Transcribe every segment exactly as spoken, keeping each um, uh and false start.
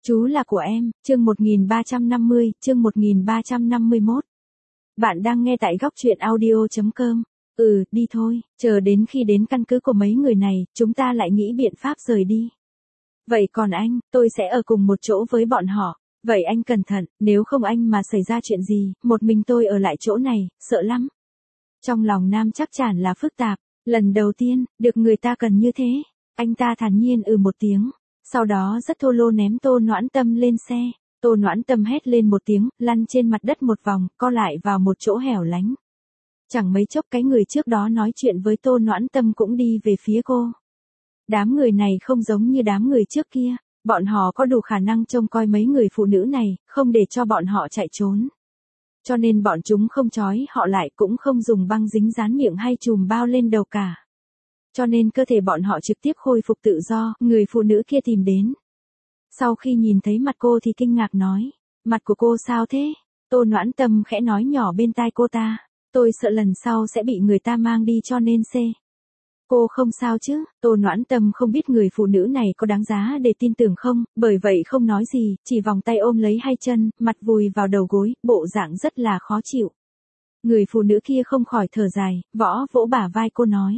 Chú là của em, chương một nghìn ba trăm năm mươi, chương một nghìn ba trăm năm mươi mốt. Bạn đang nghe tại góc truyện audio chấm com. Ừ, đi thôi, chờ đến khi đến căn cứ của mấy người này, chúng ta lại nghĩ biện pháp rời đi. Vậy còn anh, tôi sẽ ở cùng một chỗ với bọn họ. Vậy anh cẩn thận, nếu không anh mà xảy ra chuyện gì, một mình tôi ở lại chỗ này, sợ lắm. Trong lòng Nam chắc chắn là phức tạp, lần đầu tiên, được người ta cần như thế. Anh ta thản nhiên ừ một tiếng. Sau đó rất thô lô ném Tô Noãn Tâm lên xe. Tô Noãn Tâm hét lên một tiếng, lăn trên mặt đất một vòng, co lại vào một chỗ hẻo lánh. Chẳng mấy chốc cái người trước đó nói chuyện với Tô Noãn Tâm cũng đi về phía cô. Đám người này không giống như đám người trước kia, bọn họ có đủ khả năng trông coi mấy người phụ nữ này, không để cho bọn họ chạy trốn. Cho nên bọn chúng không trói họ lại, cũng không dùng băng dính dán miệng hay chùm bao lên đầu cả. Cho nên cơ thể bọn họ trực tiếp khôi phục tự do, người phụ nữ kia tìm đến. Sau khi nhìn thấy mặt cô thì kinh ngạc nói, mặt của cô sao thế? Tô Noãn Tâm khẽ nói nhỏ bên tai cô ta, tôi sợ lần sau sẽ bị người ta mang đi cho nên xê. Cô không sao chứ? Tô Noãn Tâm không biết người phụ nữ này có đáng giá để tin tưởng không, bởi vậy không nói gì, chỉ vòng tay ôm lấy hai chân, mặt vùi vào đầu gối, bộ dạng rất là khó chịu. Người phụ nữ kia không khỏi thở dài, võ vỗ bả vai cô nói.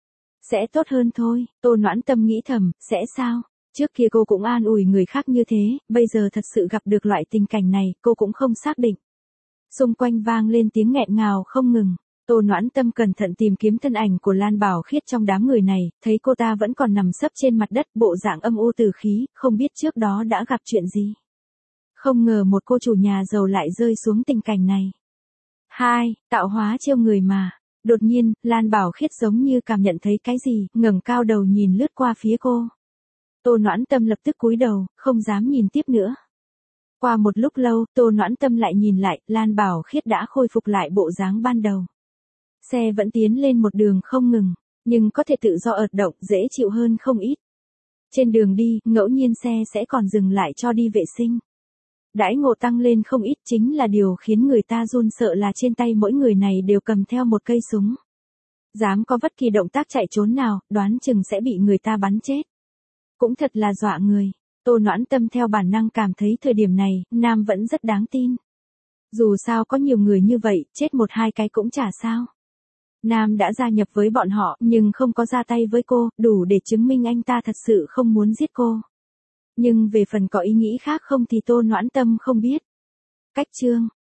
Sẽ tốt hơn thôi, Tô Noãn Tâm nghĩ thầm, sẽ sao? Trước kia cô cũng an ủi người khác như thế, bây giờ thật sự gặp được loại tình cảnh này, cô cũng không xác định. Xung quanh vang lên tiếng nghẹn ngào không ngừng. Tô Noãn Tâm cẩn thận tìm kiếm thân ảnh của Lan Bảo Khiết trong đám người này, thấy cô ta vẫn còn nằm sấp trên mặt đất, bộ dạng âm u từ khí, không biết trước đó đã gặp chuyện gì. Không ngờ một cô chủ nhà giàu lại rơi xuống tình cảnh này. Hai, tạo hóa trêu người mà. Đột nhiên, Lan Bảo Khiết giống như cảm nhận thấy cái gì, ngẩng cao đầu nhìn lướt qua phía cô. Tô Noãn Tâm lập tức cúi đầu, không dám nhìn tiếp nữa. Qua một lúc lâu, Tô Noãn Tâm lại nhìn lại, Lan Bảo Khiết đã khôi phục lại bộ dáng ban đầu. Xe vẫn tiến lên một đường không ngừng, nhưng có thể tự do ợt động, dễ chịu hơn không ít. Trên đường đi, ngẫu nhiên xe sẽ còn dừng lại cho đi vệ sinh. Đãi ngộ tăng lên không ít, chính là điều khiến người ta run sợ là trên tay mỗi người này đều cầm theo một cây súng. Dám có bất kỳ động tác chạy trốn nào, đoán chừng sẽ bị người ta bắn chết. Cũng thật là dọa người. Tô Noãn Tâm theo bản năng cảm thấy thời điểm này, Nam vẫn rất đáng tin. Dù sao có nhiều người như vậy, chết một hai cái cũng chả sao. Nam đã gia nhập với bọn họ, nhưng không có ra tay với cô, đủ để chứng minh anh ta thật sự không muốn giết cô. Nhưng về phần có ý nghĩ khác không thì Tô Noãn Tâm không biết. Cách chương,